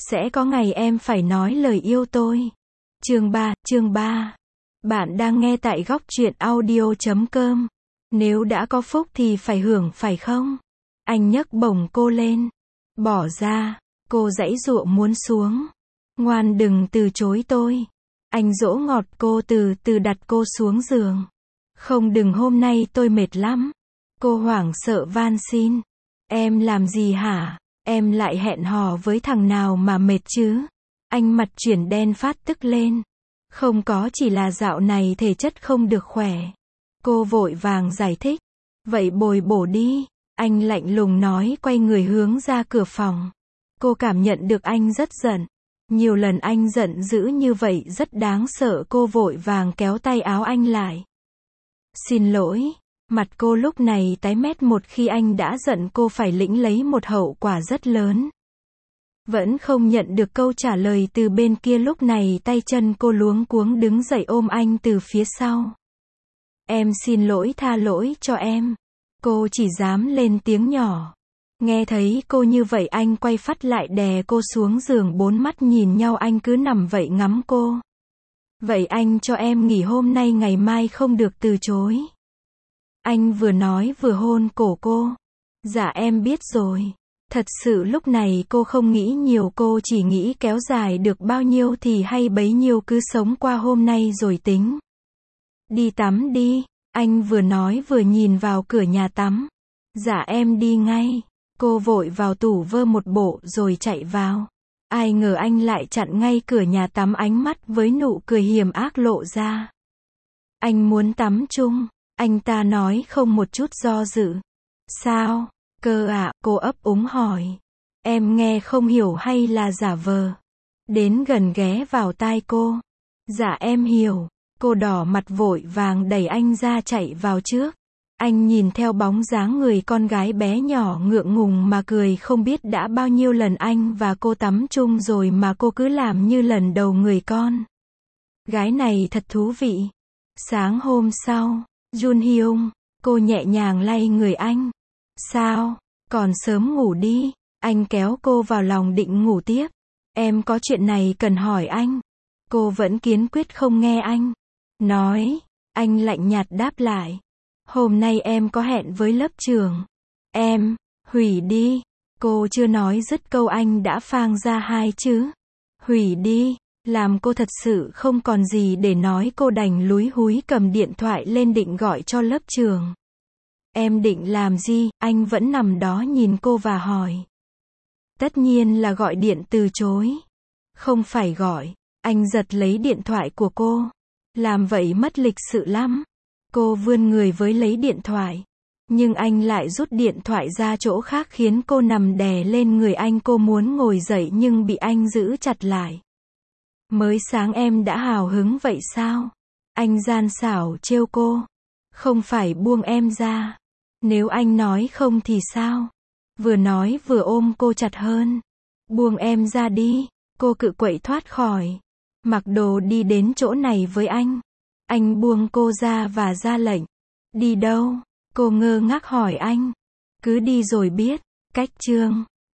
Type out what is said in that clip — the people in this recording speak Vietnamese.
Sẽ có ngày em phải nói lời yêu tôi. Chương 3. Bạn đang nghe tại góc truyện audio.com. Nếu đã có phúc thì phải hưởng phải không? Anh nhấc bổng cô lên. Bỏ ra. Cô giãy giụa muốn xuống. Ngoan đừng từ chối tôi. Anh dỗ ngọt cô từ từ đặt cô xuống giường. Không đừng hôm nay tôi mệt lắm. Cô hoảng sợ van xin. Em làm gì hả? Em lại hẹn hò với thằng nào mà mệt chứ? Anh mặt chuyển đen phát tức lên. Không có, chỉ là dạo này thể chất không được khỏe. Cô vội vàng giải thích. Vậy bồi bổ đi. Anh lạnh lùng nói, quay người hướng ra cửa phòng. Cô cảm nhận được anh rất giận. Nhiều lần anh giận dữ như vậy rất đáng sợ. Cô vội vàng kéo tay áo anh lại. Xin lỗi. Mặt cô lúc này tái mét, một khi anh đã giận cô phải lĩnh lấy một hậu quả rất lớn. Vẫn không nhận được câu trả lời từ bên kia, lúc này tay chân cô luống cuống đứng dậy ôm anh từ phía sau. Em xin lỗi, tha lỗi cho em. Cô chỉ dám lên tiếng nhỏ. Nghe thấy cô như vậy anh quay phắt lại đè cô xuống giường, bốn mắt nhìn nhau, anh cứ nằm vậy ngắm cô. Vậy anh cho em nghỉ hôm nay, ngày mai không được từ chối. Anh vừa nói vừa hôn cổ cô. Dạ em biết rồi. Thật sự lúc này cô không nghĩ nhiều, cô chỉ nghĩ kéo dài được bao nhiêu thì hay bấy nhiêu, cứ sống qua hôm nay rồi tính. Đi tắm đi. Anh vừa nói vừa nhìn vào cửa nhà tắm. Dạ em đi ngay. Cô vội vào tủ vơ một bộ rồi chạy vào. Ai ngờ anh lại chặn ngay cửa nhà tắm, ánh mắt với nụ cười hiểm ác lộ ra. Anh muốn tắm chung. Anh ta nói không một chút do dự. Sao? Cơ ạ, cô ấp úng hỏi. Em nghe không hiểu hay là giả vờ? Đến gần ghé vào tai cô. Dạ em hiểu. Cô đỏ mặt vội vàng đẩy anh ra chạy vào trước. Anh nhìn theo bóng dáng người con gái bé nhỏ ngượng ngùng mà cười, không biết đã bao nhiêu lần anh và cô tắm chung rồi mà cô cứ làm như lần đầu người con. Gái này thật thú vị. Sáng hôm sau, Jun Hyung, cô nhẹ nhàng lay người anh. Sao? Còn sớm ngủ đi. Anh kéo cô vào lòng định ngủ tiếp. Em có chuyện này cần hỏi anh. Cô vẫn kiên quyết không nghe anh nói. Anh lạnh nhạt đáp lại. Hôm nay em có hẹn với lớp trưởng. Em, hủy đi. Cô chưa nói dứt câu anh đã phang ra hai chữ. Hủy đi. Làm cô thật sự không còn gì để nói, cô đành lúi húi cầm điện thoại lên định gọi cho lớp trưởng. Em định làm gì? Anh vẫn nằm đó nhìn cô và hỏi. Tất nhiên là gọi điện từ chối. Không phải gọi. Anh giật lấy điện thoại của cô. Làm vậy mất lịch sự lắm. Cô vươn người với lấy điện thoại. Nhưng anh lại rút điện thoại ra chỗ khác khiến cô nằm đè lên người anh. Cô muốn ngồi dậy nhưng bị anh giữ chặt lại. Mới sáng em đã hào hứng vậy sao? Anh gian xảo trêu cô. Không phải buông em ra. Nếu anh nói không thì sao? Vừa nói vừa ôm cô chặt hơn. Buông em ra đi. Cô cự quậy thoát khỏi. Mặc đồ đi đến chỗ này với anh. Anh buông cô ra và ra lệnh. Đi đâu? Cô ngơ ngác hỏi anh. Cứ đi rồi biết. Cách chương